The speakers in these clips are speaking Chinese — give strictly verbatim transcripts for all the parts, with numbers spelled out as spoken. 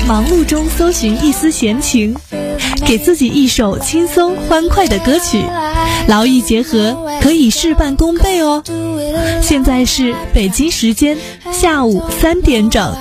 忙碌中搜寻一丝闲情，给自己一首轻松欢快的歌曲，劳逸结合，可以事半功倍哦。现在是北京时间下午三点整。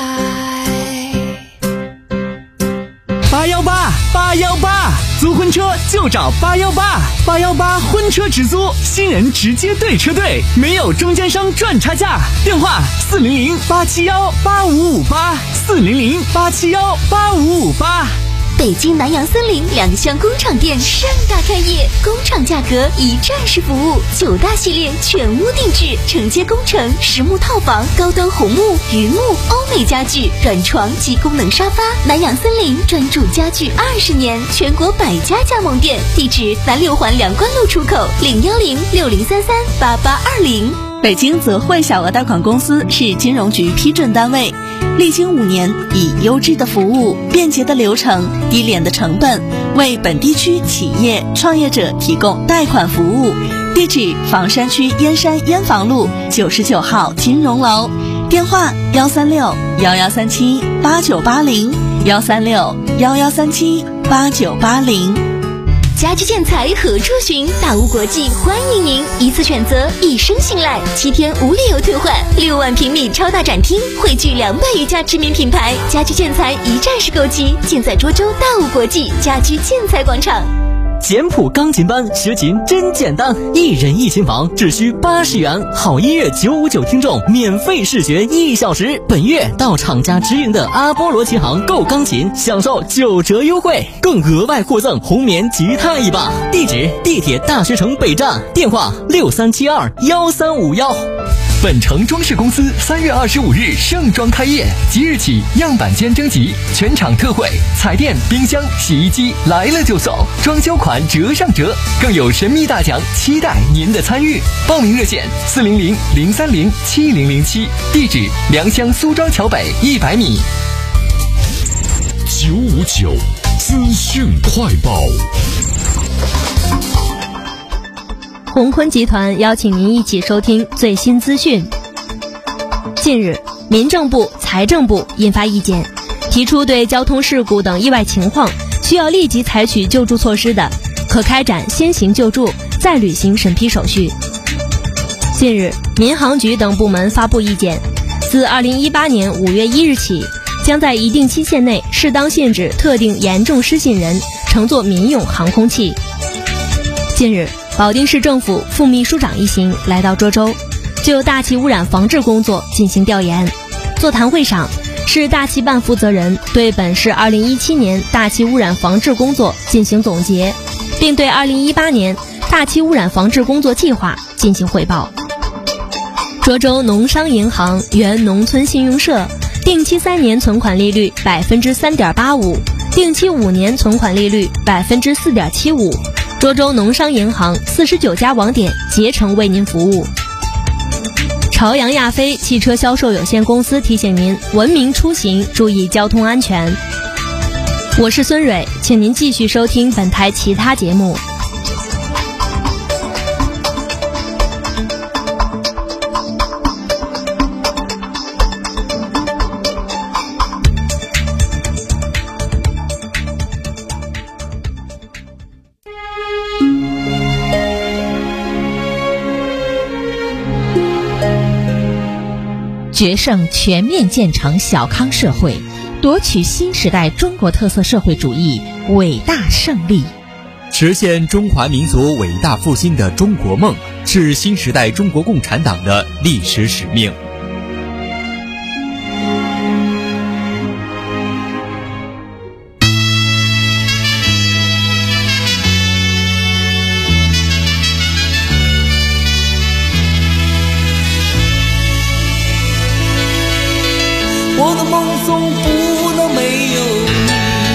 八幺八八幺八，租婚车就找八幺八，八幺八婚车直租，新人直接对车队，没有中间商赚差价。电话四零零八七幺八五五八，四零零八七幺八五五八。 北京南洋森林两厢工厂店盛大开业，工厂价格一站式服务，九大系列全屋定制，承接工程、实木套房、高端红木、榆木、欧美家具、软床及功能沙发。南洋森林专注家具二十年，全国百家加盟店，地址南六环两关路出口，零幺零六零三三八八二零。 北京泽汇小额贷款公司是金融局批准单位，历经五年，以优质的服务、便捷的流程、低廉的成本，为本地区企业创业者提供贷款服务。地址：房山区燕山燕房路九十九号金融楼，电话：幺三六幺幺三七八九八零，幺三六幺幺三七八九八零。 家居建材何处寻？大屋国际欢迎您，一次选择，一生信赖，七天无理由退换，六万平米超大展厅，汇聚两百余家知名品牌，家居建材一站式购机，尽在涿州大屋国际家居建材广场。 简谱钢琴班学琴真简单，一人一琴房只需八十元，好音乐九五九听众免费试学一小时。本月到厂家直营的阿波罗琴行购钢琴，享受九折优惠，更额外获赠红棉吉他一把。地址：地铁大学城北站，电话六三七二幺三五幺。 本城装饰公司三月二十五日盛装开业，即日起样板间征集，全场特惠，彩电、冰箱、洗衣机来了就送，装修款折上折，更有神秘大奖，期待您的参与。报名热线：四零零零三零七零零七，地址：良乡苏庄桥北一百米。 九五九资讯快报。 鸿坤集团邀请您一起收听最新资讯。近日，民政部、财政部印发意见，提出对交通事故等意外情况需要立即采取救助措施的，可开展先行救助、再履行审批手续。近日，民航局等部门发布意见，自二零一八年五月一日起，将在一定期限内适当限制特定严重失信人乘坐民用航空器。近日，保定市政府副秘书长一行来到涿州，就大气污染防治工作进行调研。座谈会上，市大气办负责人对本市二零一七年大气污染防治工作进行总结，并对二零一八年大气污染防治工作计划进行汇报。涿州农商银行原农村信用社定期三年存款利率百分之三点八五，定期五年存款利率百分之四点七五。涿州农商银行四十九家网点竭诚为您服务。朝阳亚飞汽车销售有限公司提醒您：文明出行，注意交通安全。我是孙蕊，请您继续收听本台其他节目。 决胜全面建成小康社会，夺取新时代中国特色社会主义伟大胜利， 实现中华民族伟大复兴的中国梦，是新时代中国共产党的历史使命。 我的梦总不能没有你，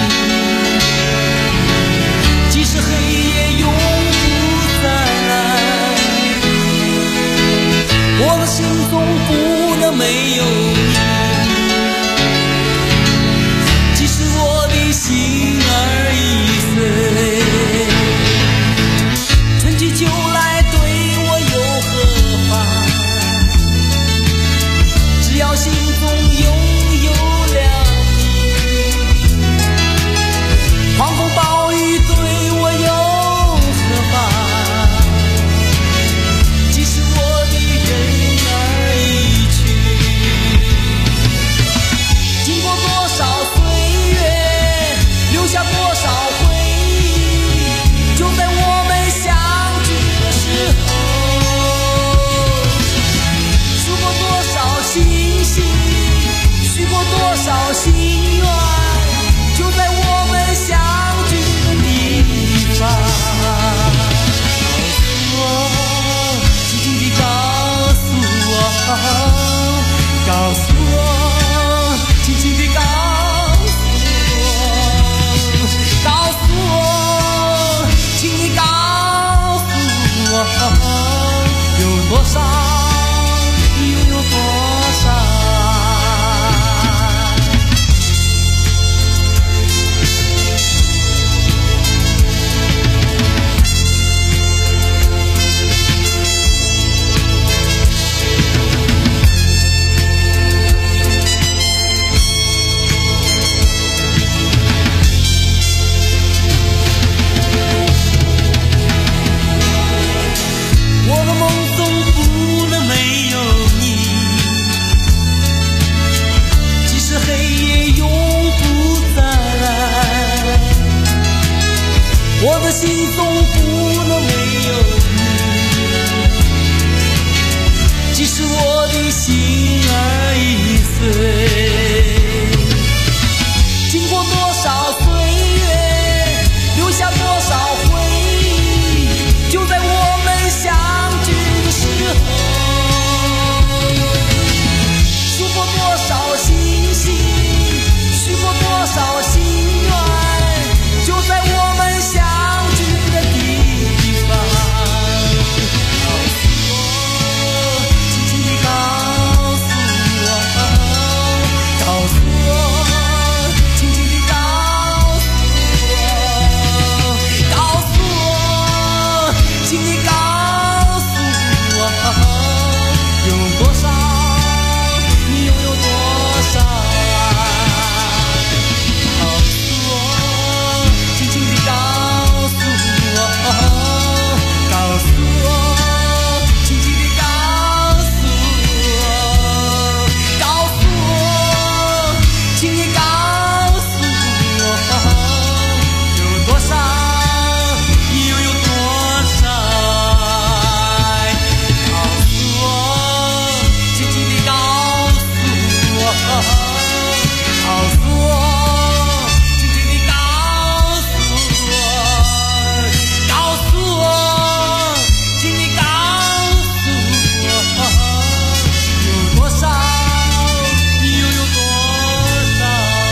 即使黑夜永不再来，我的心总不心中不能没有你，即使我的心儿已碎。经过多少岁月，留下多少回忆，就在我们相聚的时候，数过多少星星，许过多少心愿，就在我们相聚的地方。告诉我，轻轻地告诉我，告诉我，轻轻地告诉我，告诉我，请你告诉我，有多少，你拥有多少爱。告诉我，轻轻地告诉我，告诉我，轻轻地告诉我，告诉我，请你告诉我，有多少，你又有多少爱。告诉我，轻轻地告诉我，告诉我，轻轻地告诉我，告诉我，请你告诉我，有多少，你又有多少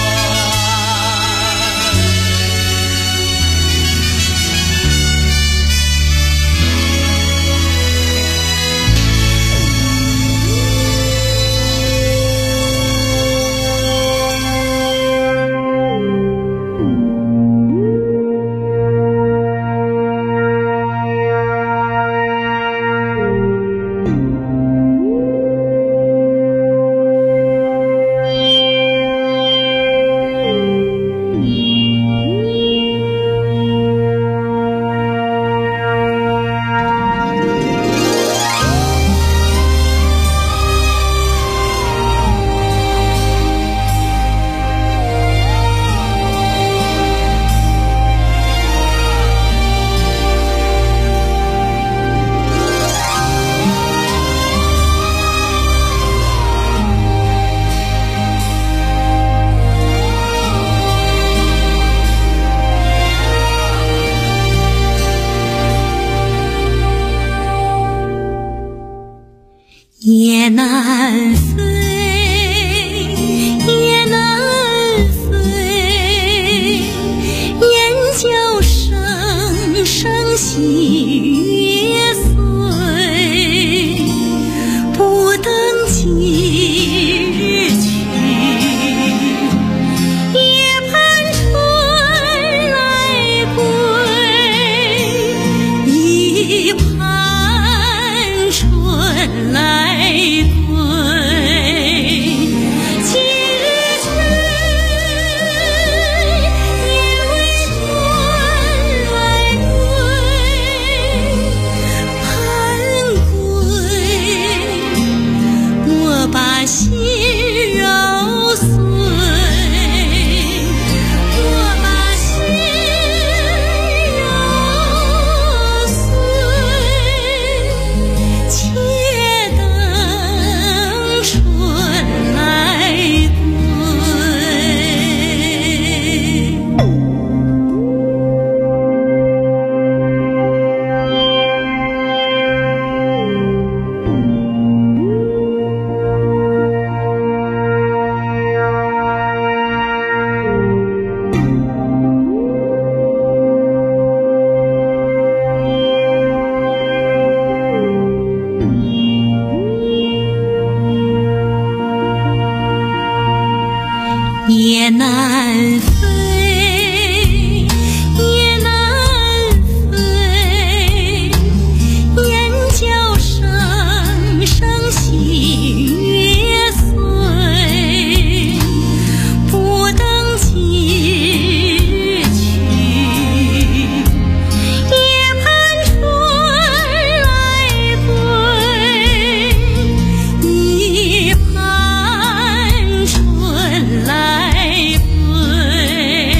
也难飞，也难飞，雁叫声声细月碎，不等今日去，也盼春来归，一盼春来也难飞，也难飞，雁叫声声细月碎，不等今日去，也盼春来归，一盼春来归。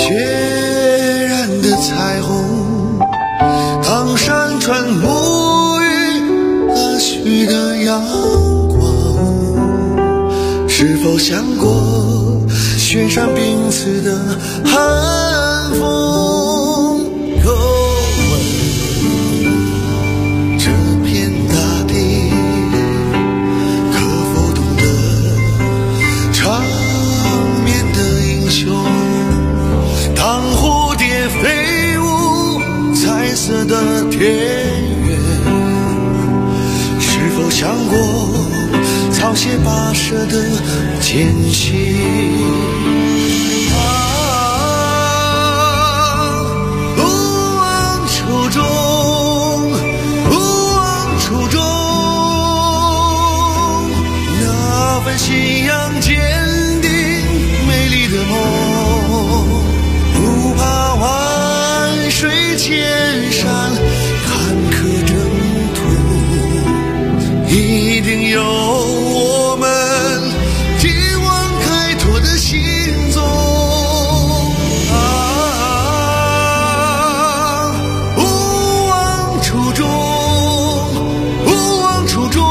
血染的彩虹，当山川沐浴和煦的阳光，是否想过雪山冰刺的寒风？又问这片大地可否懂得长眠的英雄？当蝴蝶飞舞彩色的田园，是否想过草鞋跋涉的艰辛？信仰坚定美丽的梦，不怕万水千山坎坷征途，一定有我们继往开拓的心踪啊！勿忘初衷，勿忘初衷。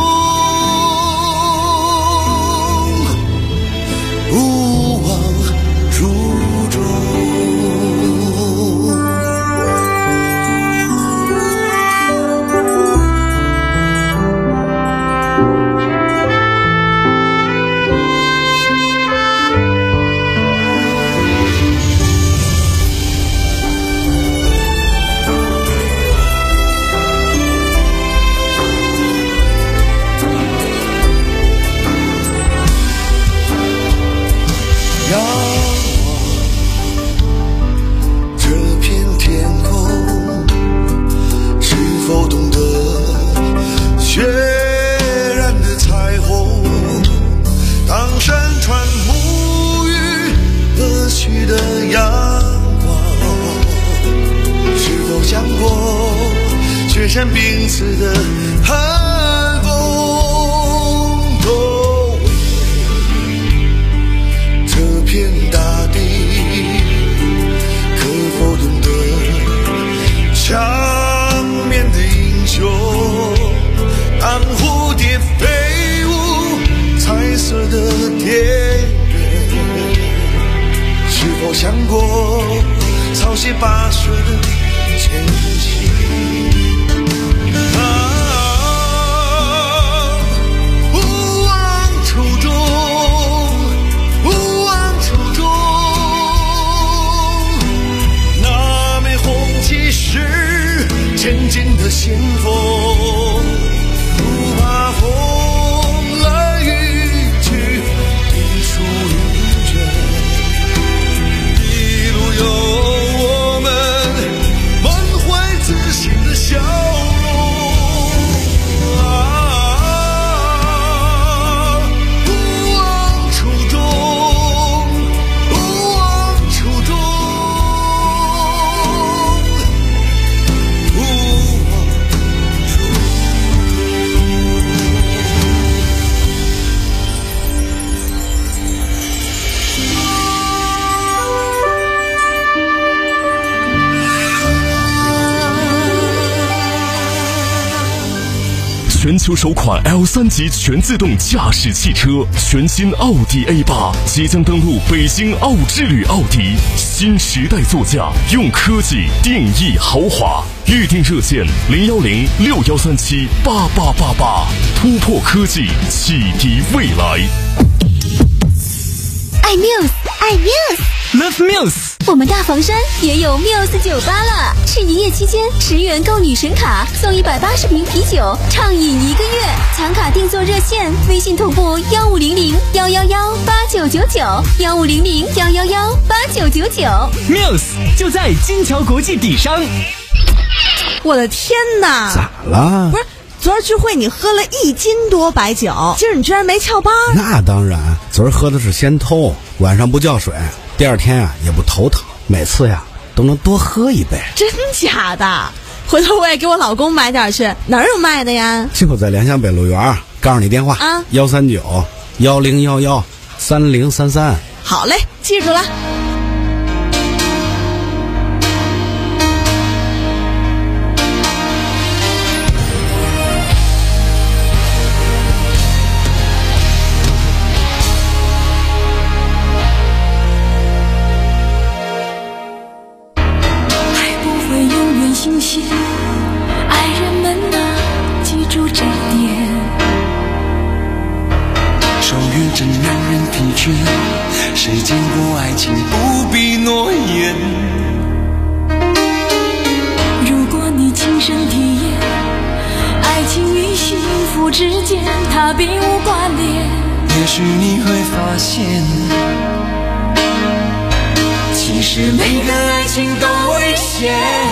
雪山冰刺的寒风，都为这片大地可否懂得长眠的英雄？当蝴蝶飞舞彩色的田园，是否想过草鞋跋涉的艰辛？前进的先锋，不怕风来雨去，地处云卷，一路有我们满怀自信的笑容啊！不忘初衷，不忘初衷。 全球首款 L 三 级全自动驾驶汽车，全新奥迪 A 八即将登陆北京奥之旅奥迪，新时代座驾，用科技定义豪华。预定热线零幺零六幺三七八八八八，突破科技，启迪未来。 爱 Muse， 爱 Muse，Love Muse。 我们大房山也有 Muse 酒吧了，是营业期间十元购女神卡送一百八十瓶啤酒，畅饮一个月。抢卡定做热线，微信同步幺五零零幺幺幺八九九九，幺五零零幺幺幺八九九九。 Muse 就在金桥国际底商。 我的天哪！ 咋了？ 不是。昨儿聚会你喝了一斤多白酒，今儿你居然没翘班？ 那当然，昨儿喝的是仙偷，晚上不叫水，第二天啊也不头疼，每次呀都能多喝一杯。 真假的？回头我也给我老公买点去，哪儿有卖的呀？ 就在联想北路园，告诉你电话啊，幺三九幺零幺幺三零三三。 好嘞，记住了。 心些，爱人们啊，记住这点。 守约真让人疲倦，谁见过爱情不必诺言？ 如果你亲身体验，爱情与幸福之间，它并无关联。 也许你会发现，其实每个爱情都危险。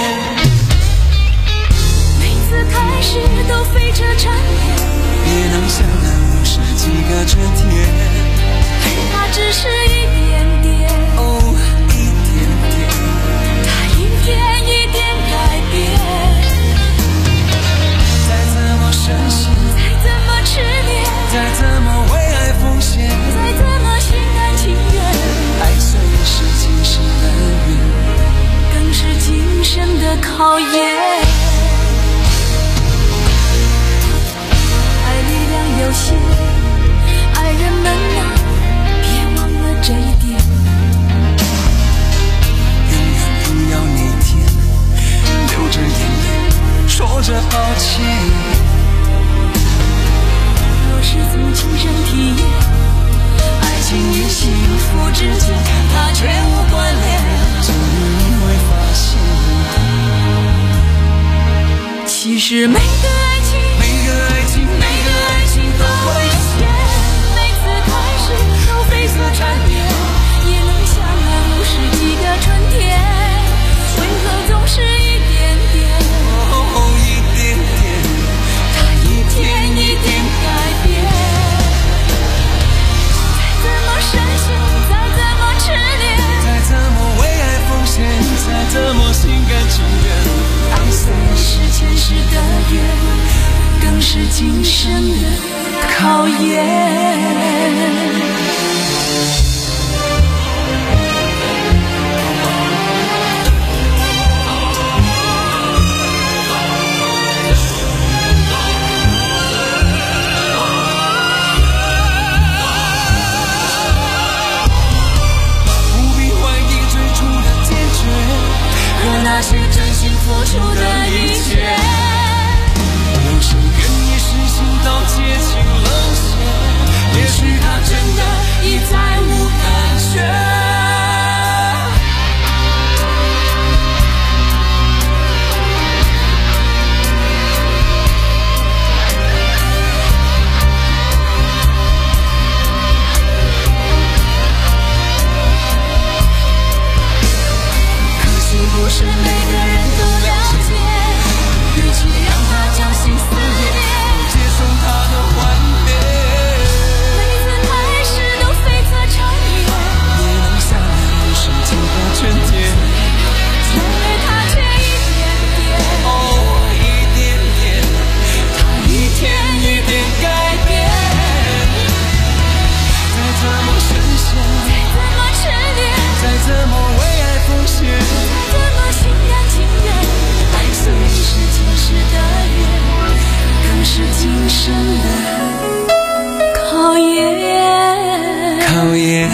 每次开始都飞车缠绵， 也能相爱无十几个春天。 它只是一点点， 哦，一点点， 它一点一点改变。 再怎么深信， 再怎么痴念， 再怎么为爱奉献， 再怎么心甘情愿， 爱虽是今生的缘， 更是今生的考验。爱力量有限，爱人们啊，别忘了这一点。 永远不要那天流着眼泪说着抱歉。 若是从亲身体验，爱情与幸福之间，它却无关联。 终于你会发现， 其实每个爱情， 每个爱情，每个爱情都危险。 每次开始都飞色缠绵，也能相爱无十几个春天，为何总是一点点？ 哦，一点点， 它一天一点改变。再怎么深信，再怎么痴念， 再怎么为爱奉献，再怎么心甘情愿。 爱虽是前世的缘，更是今生的考验。 那些真心付出的一切，有谁愿意实行到接近冷血？也许他真的已再无感觉。 不是每个人都了解，与其让他将心撕裂， 接受他的幻灭。 每次开始都飞色缠绵， 也能相爱无十几个春天， 因为他却一点点， 哦，一点点， 他一天一点改变。 再怎么深陷， 再怎么痴念， 再怎么为爱奉献， 再怎么心甘情愿，爱虽是前世的缘，更是今生的考验。 考验。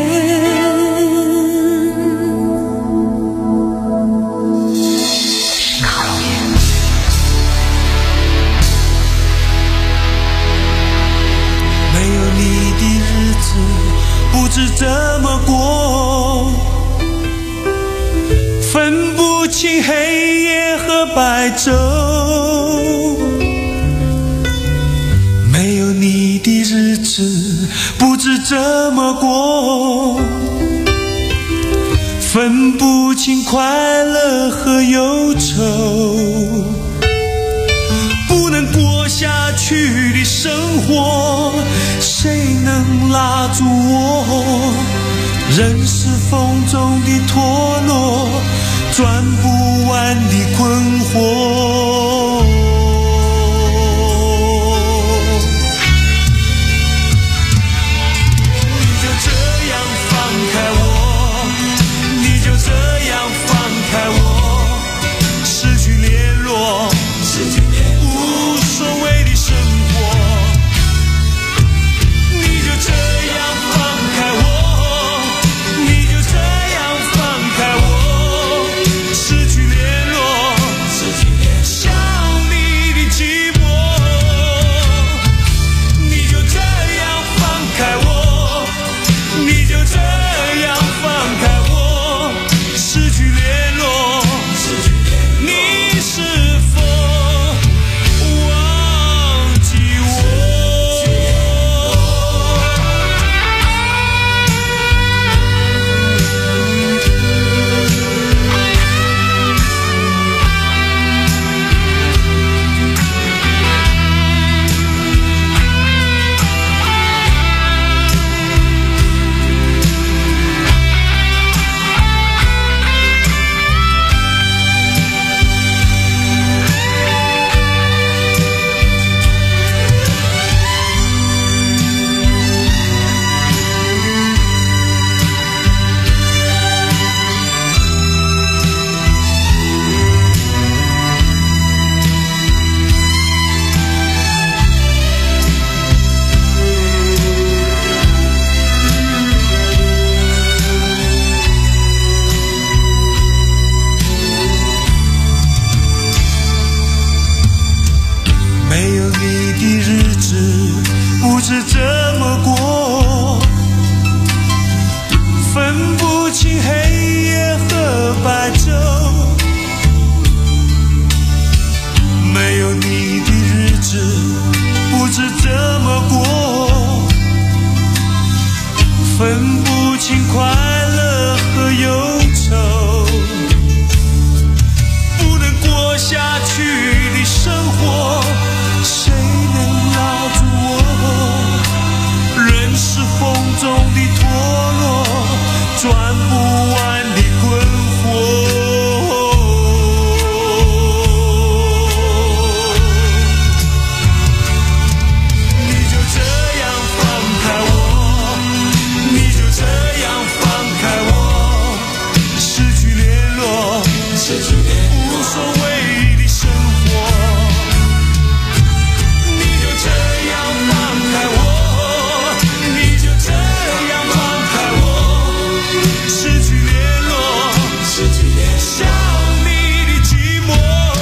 考验。 没有你的日子不知怎么过，分不清黑夜和白昼。没有你的日子不知怎么过，分不清快乐和忧愁。不能过下去的生活，谁能拉住我？人是风中的陀螺，转不完的困惑。你就这样放开我，你就这样放开我，失去联络，失去联络，无所谓的生活。你就这样放开我，你就这样放开我，失无所谓的生活，你就这样放开我，你就这样放开我，失去联络，想你的寂寞，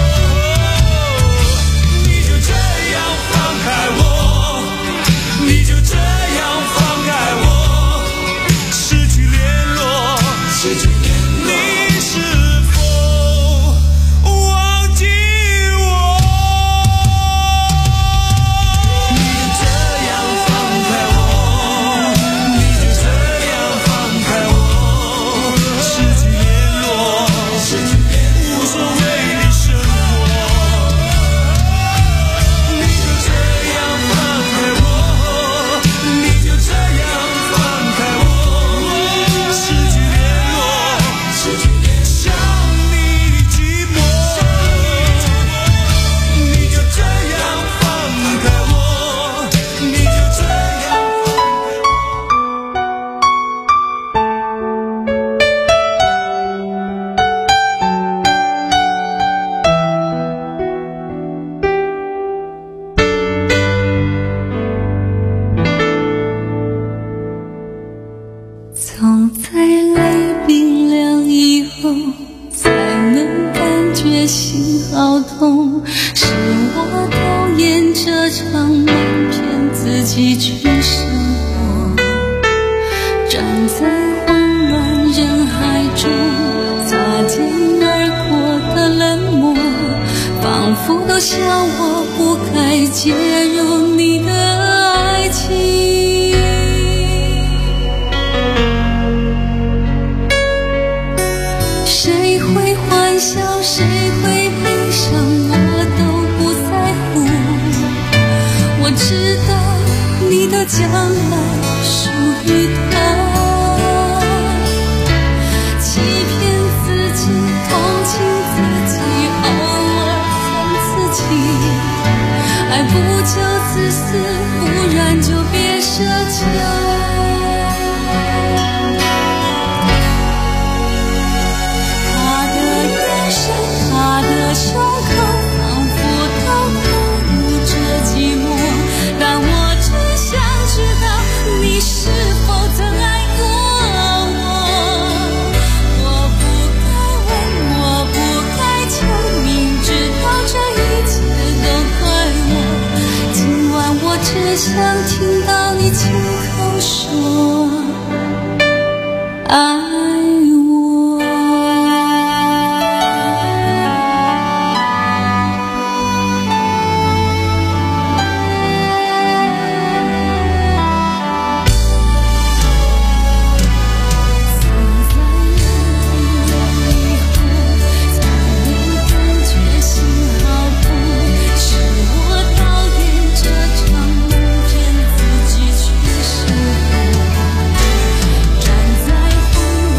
你就这样放开我，你就这样放开我，失去联络，失去联络，你是否忘记我？你就这样放开我，你就这样放开我，失去联络，失去联络，无所谓的生活，你就这样放开我，你就这样放开我，失去联络，失去联络，想你的寂寞，你就这样放开我，你就这样。 总在泪冰凉以后，才能感觉心好痛。是我讨厌这场瞒骗自己去生活，站在慌乱人海中，擦肩而过的冷漠，仿佛都笑我不该介入你的爱情。谁会欢笑，谁会悲伤，我都不在乎。我知道你的将来属于他，欺骗自己，同情自己，偶尔恨自己。爱不就自私，不然就别奢求。他的胸口仿佛都透露着寂寞，但我只想知道你是否曾爱过我。我不该问，我不该求，明知道这一切都怪我。今晚我只想听到你亲口说爱。站在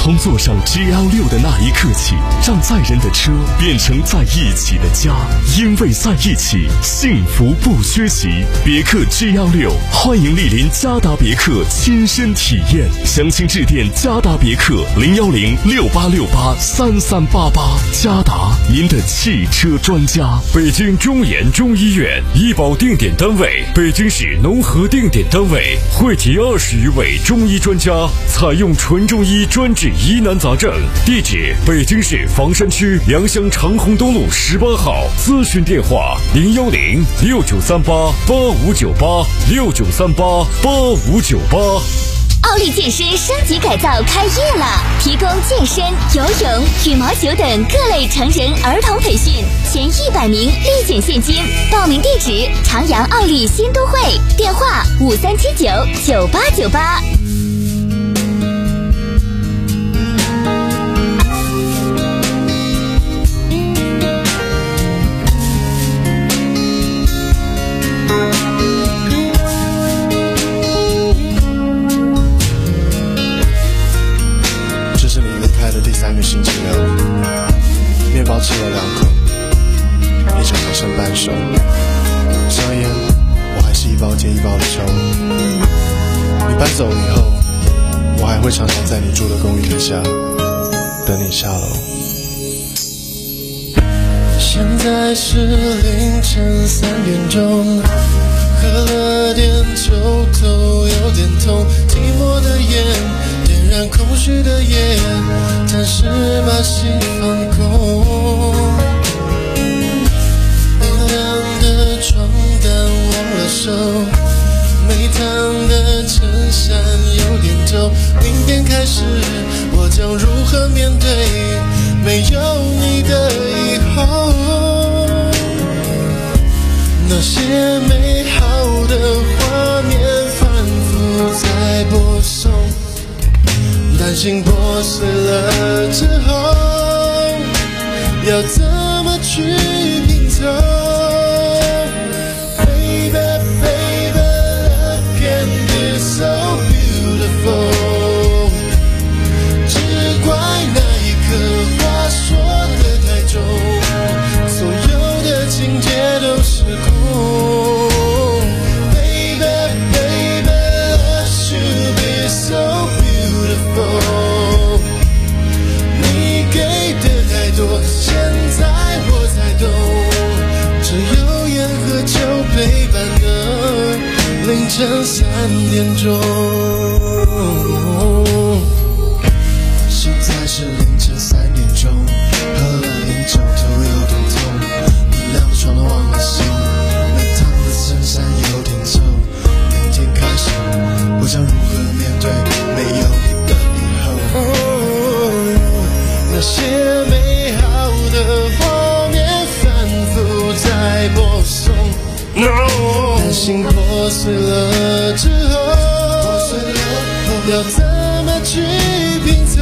从坐上 G L 六的那一刻起，让载人的车变成在一起的家，因为在一起，幸福不缺席。别克 G L 六，欢迎莅临嘉达别克亲身体验，详情致电嘉达别克零幺零六八六八三三八八。嘉达，您的汽车专家。 北京中研中医院医保定点单位，北京市农合定点单位，汇集二十余位中医专家，采用纯中医专治疑难杂症。地址：北京市房山区阳乡长虹东路十八号。咨询电话：零幺零六九三八八五九八六九三八八五九八。 奥利健身升级改造开业了，提供健身、游泳、羽毛球等各类成人儿童培训，前一百名立减现金。报名地址：长阳奥利新都会，电话五三七九九八九八。 吃了两口，一整场剩半熟。香烟，我还是一包接一包的抽。你搬走以后，我还会常常在你住的公寓底下等你下楼。 现在是凌晨三点钟，喝了点酒头有点痛，寂寞的烟点燃空虚的夜，暂时把心放空。冰凉的床单忘了收，没烫的衬衫有点皱。明天开始我将如何面对没有你的以后？那些美好的画面反复在播送，担心破碎了之后要怎么去拼凑。 Baby baby love can be so beautiful， 只怪那一刻话说得太重，所有的情节都失控。Baby baby love should be so beautiful， 你给的太多，现在我才懂，只有烟和酒陪伴的凌晨三点钟。现在是凌晨三点钟，喝了点酒头有点痛，你亮的床都忘了醒，没烫的衬衫有点皱。明天开始，我将如何面对没有你的以后？那些美好的画面反复在播送， no， 担心破碎了之后，要怎么去拼凑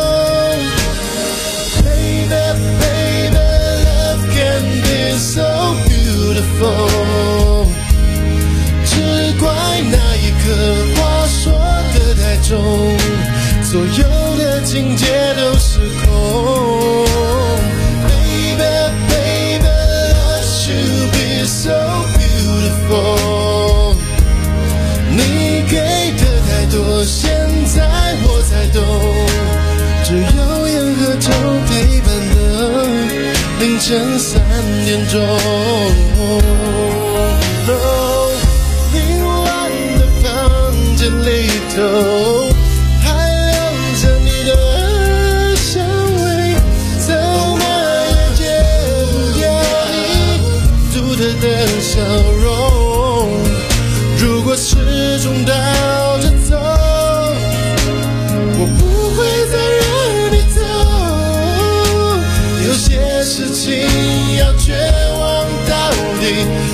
？Baby baby love can be so beautiful， 只怪那一刻话说得太重，所有的情节都失控。Baby baby love should be so beautiful， 你给的太多，现在我才懂，只有烟和酒陪伴的凌晨三点钟。哦，凌乱的房间里头，还留着你的香味，怎么也戒不掉你独特的笑容。如果始终倒着走，我不会再让你走。有些事情要绝望到底，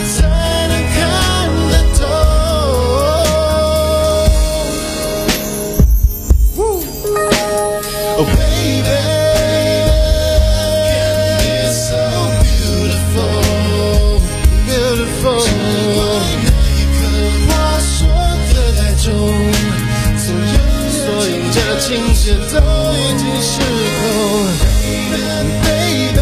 情节都已经失控 Baby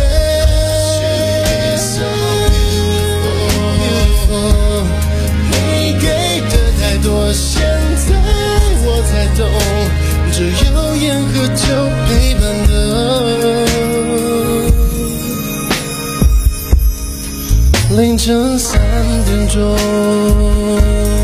你给的太多，现在我才懂，只有烟和酒陪伴的凌晨三点钟。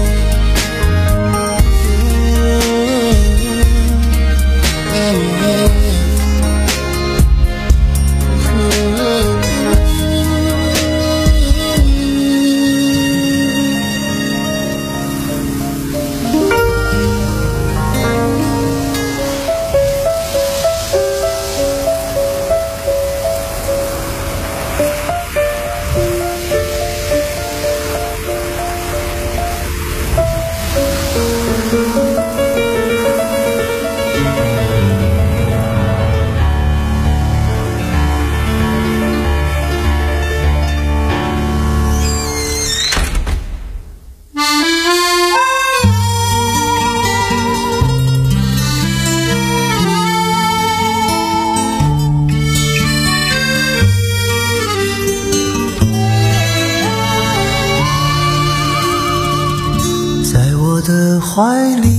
怀里，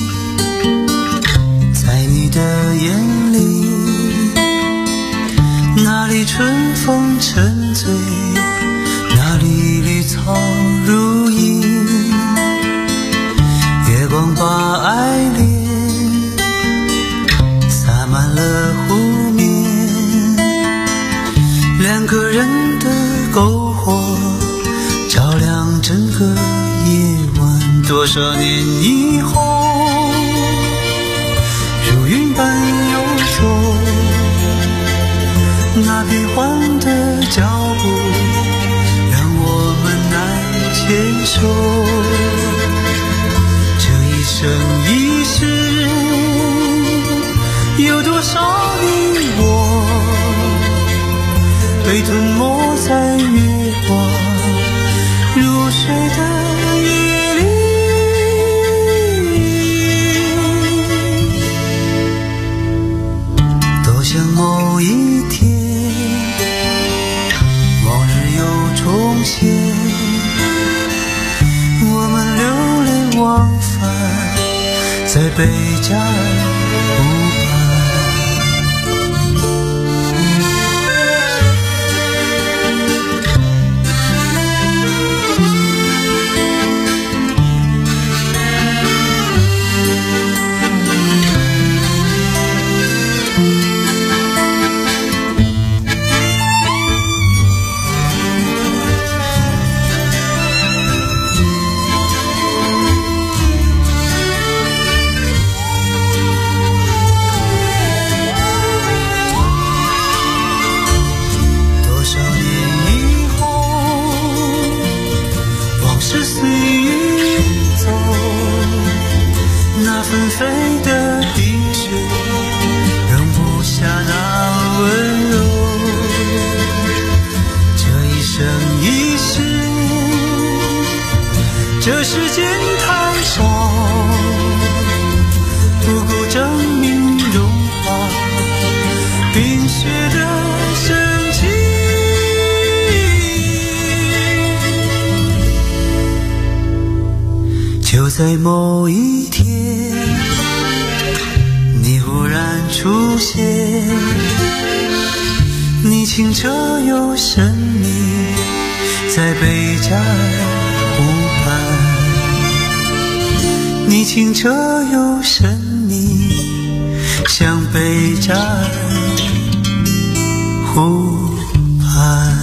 在你的眼里，那里春风沉醉，那里绿草如茵，月光把爱恋洒满了湖面，两个人的篝火照亮整个夜晚。多少年以后，如云般游走，那变幻的脚步让我们难牵手。这一生一世，有多少你我被吞没在月光入睡的夜里。像某一天，往日又重现，我们流连忘返在贝加尔湖畔。纷飞的冰雪容不下那温柔，这一生一世，这世间太少，不够证明融化冰雪的神奇。就在某一天，你忽然出现，你清澈又神秘，在贝加尔湖畔。你清澈又神秘，像贝加尔湖畔。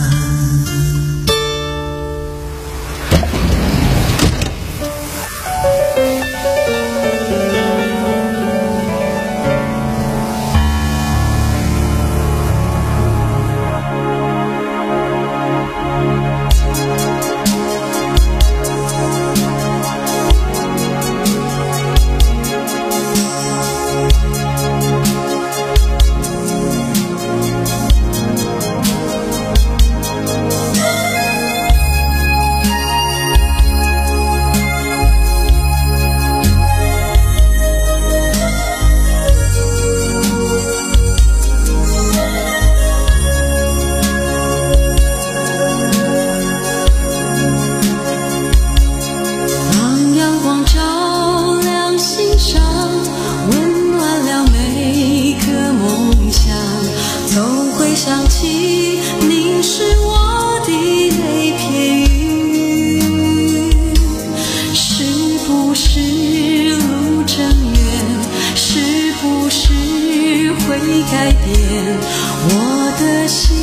想起凝视我的泪片语，是不是路正远？是不是会改变我的心？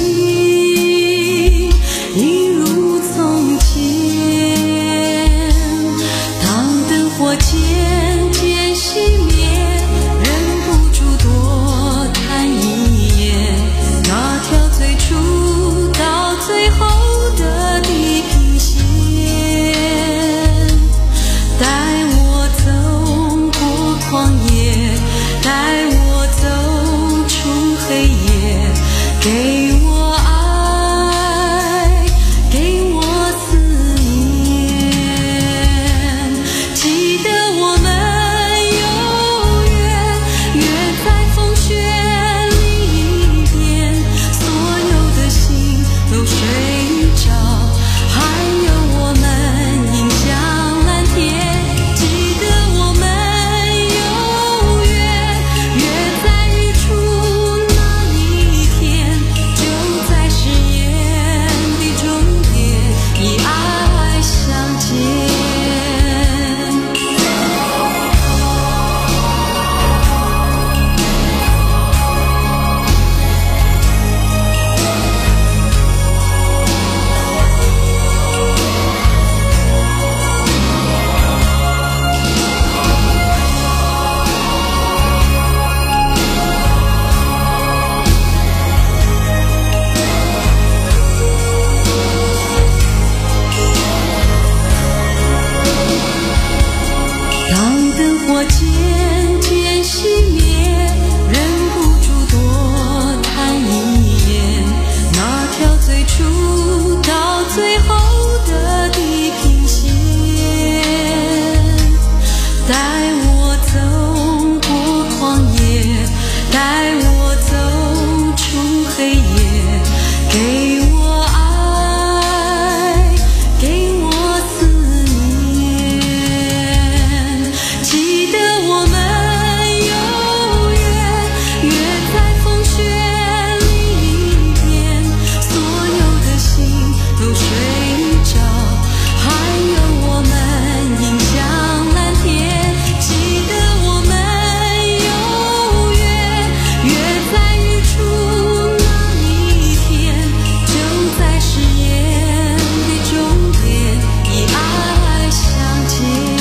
一如从前，当灯火渐渐熄灭，忍不住多看一眼那条最初到最后的地平线，带我走过旷野，带我走出黑夜，给我爱，给我思念。记得我们有约，约在风雪里边，所有的心都睡着，还有我们迎向蓝天。记得我们有约，约在日出那一天，就在誓言的终点，以爱相见。当灯火渐渐熄灭，忍不住多看一眼那条最初到最后的地平线，带我走过旷野，带我走出黑夜，给我爱，给我思念。记得我们有约，约在风雪里边，所有的心都睡着，还有我们迎向蓝天。记得我们有约，约在日出那一天，就在誓言的终点，以爱相见。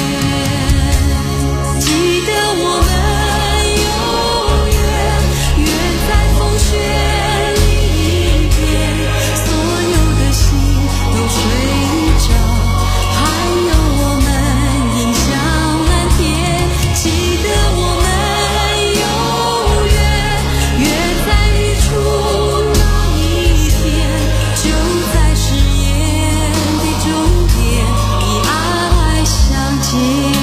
记得我们有约，约在风雪里边，所有的心都睡着，还有我们迎向蓝天。记得我们有约，约在日出那一天，就在誓言的终点，以爱相见。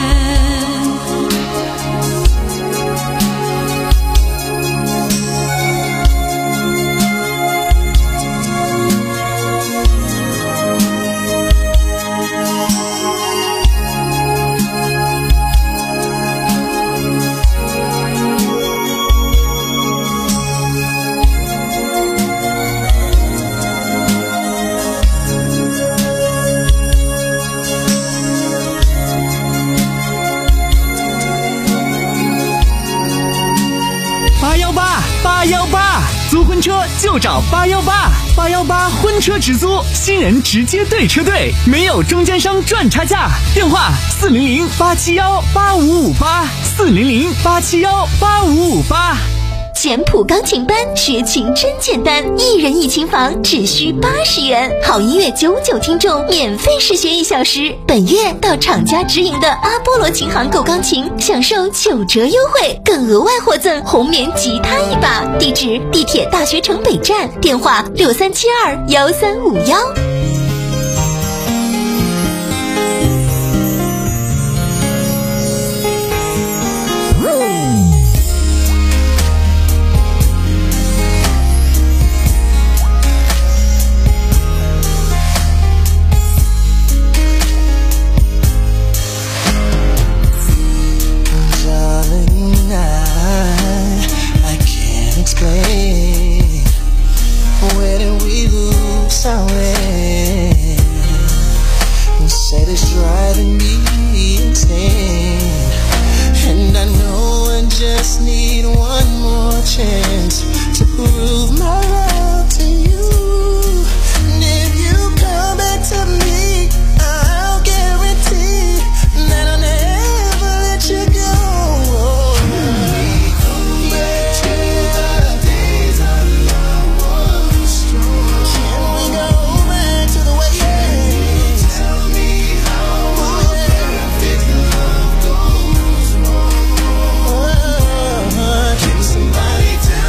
八幺八八幺八，租婚车就找八幺八，八幺八婚车直租，新人直接对车队，没有中间商赚差价。电话四零零八七幺八五五八，四零零八七幺八五五八。 简谱钢琴班，学琴真简单，一人一琴房，只需八十元。好音乐九九听众免费试学一小时。本月到厂家直营的阿波罗琴行购钢琴，享受九折优惠，更额外获赠红棉吉他一把。地址：地铁大学城北站，电话六三七二幺三五幺。 chance to prove my love to you. And if you come back to me, I'll guarantee that I'll never let you go. Somebody tell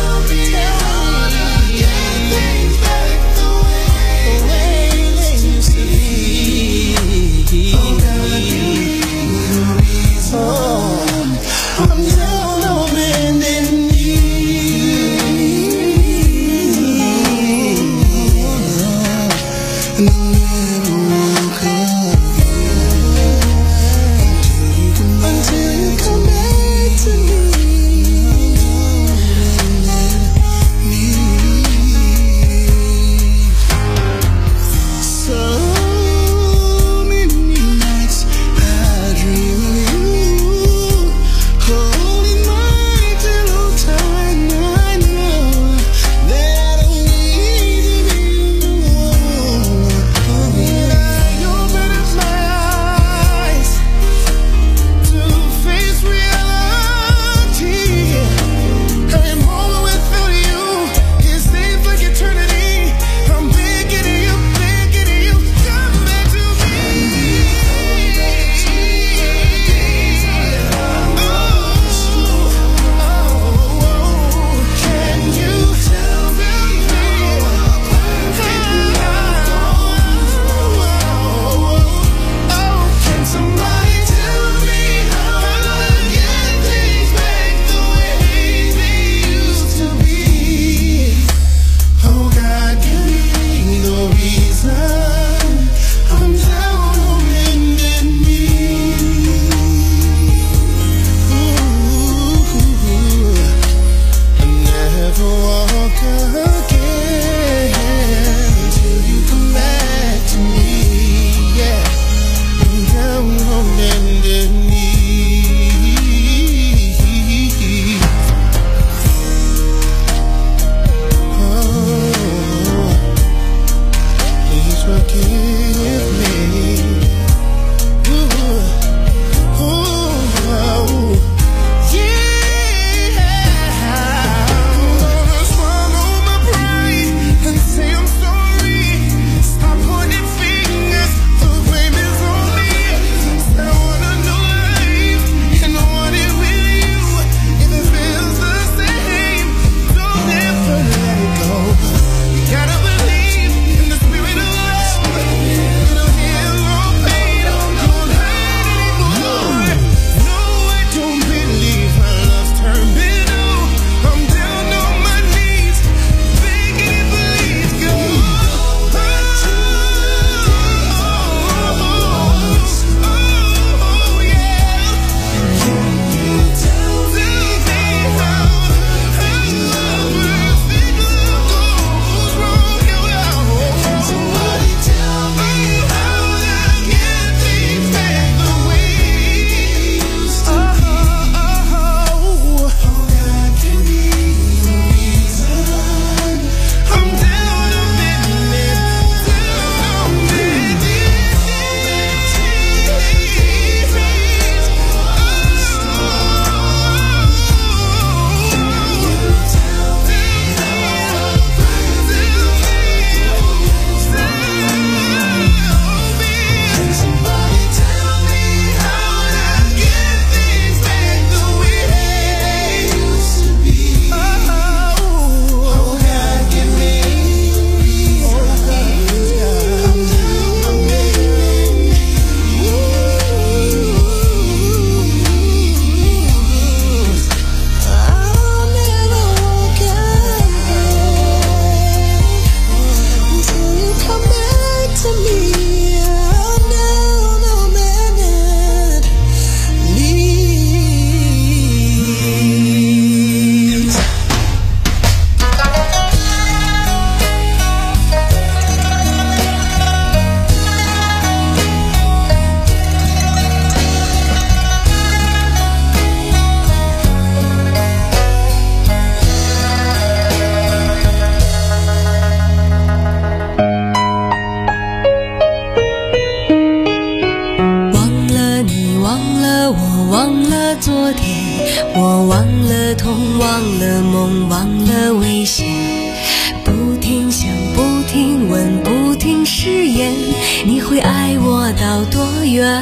忘了痛，忘了梦，忘了危险，不停想，不停问，不停誓言，你会爱我到多远？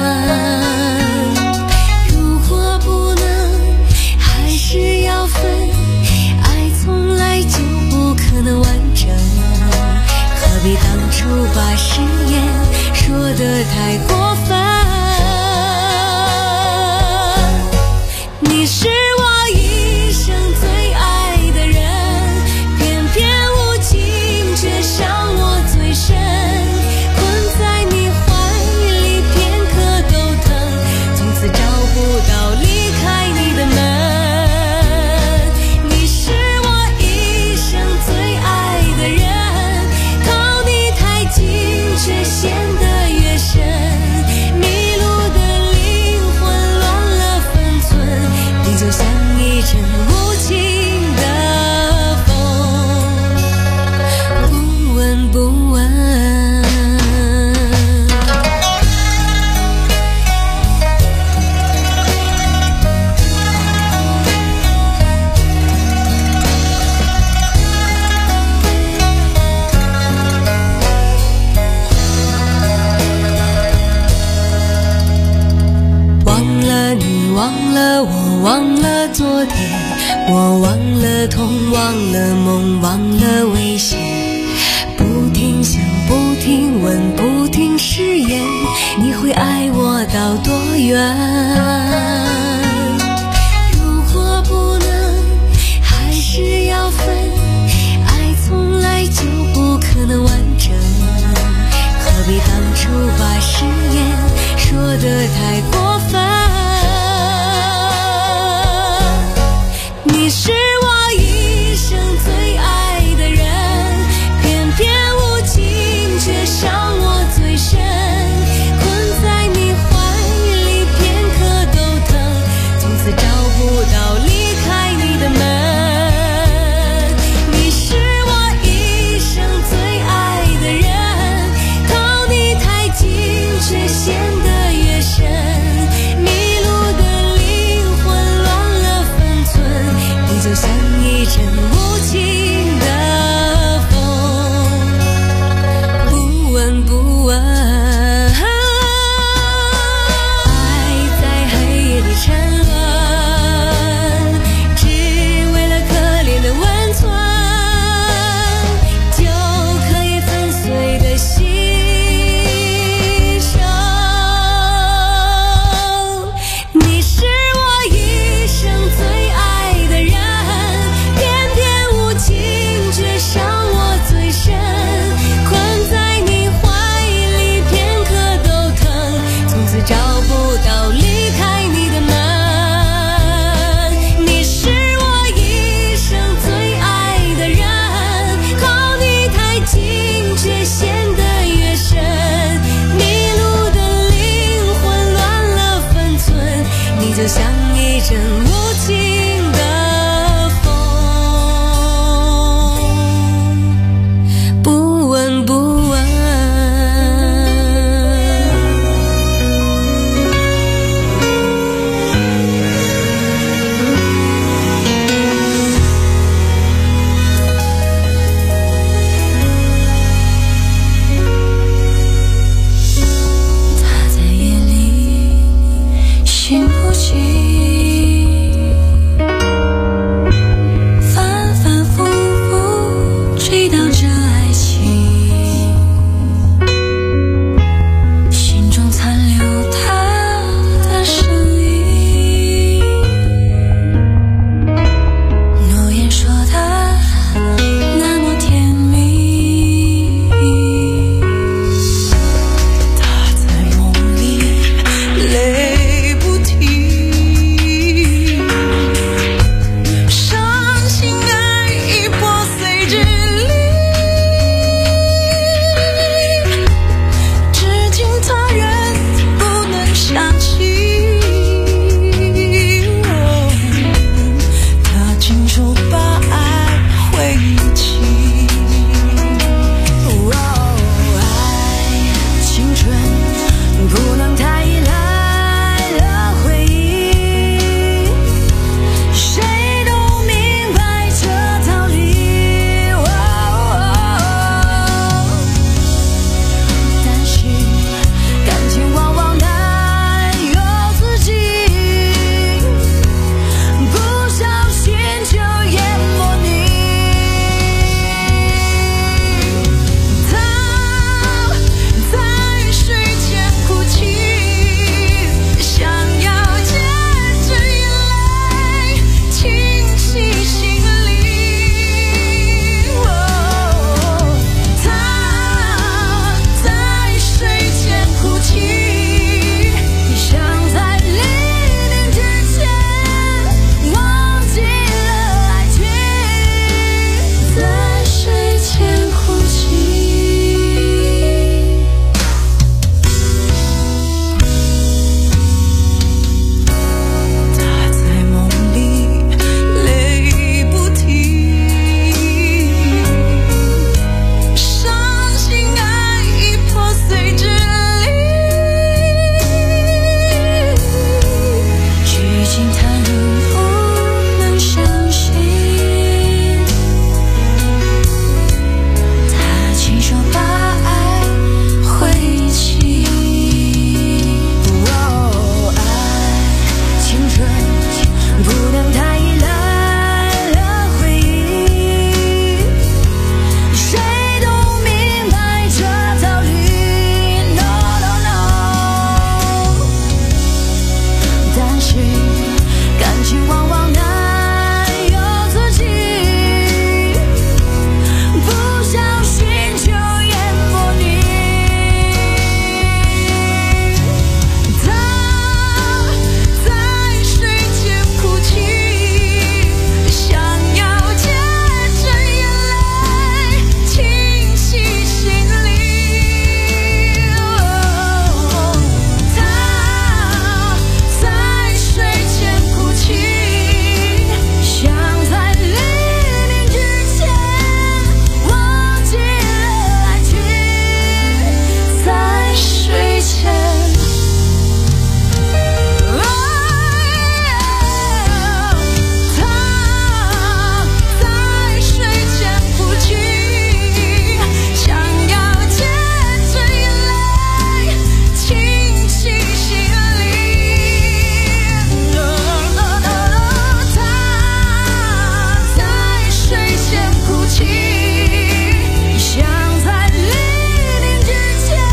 如果不能，还是要分，爱从来就不可能完整，何必当初把誓言说得太过分？你是我一生最爱的人，偏偏无情却伤我最深，困在你怀里片刻都疼，从此找不到离开你的门。你是我一生最爱的人，靠你太近却陷得越深，迷路的灵魂乱了分寸，你就像一阵无情的风，不闻不问。忘了你，忘了我，忘了昨天，我忘了痛，忘了梦，忘了危险，不停想，不停问，不停誓言，你会爱我到多远？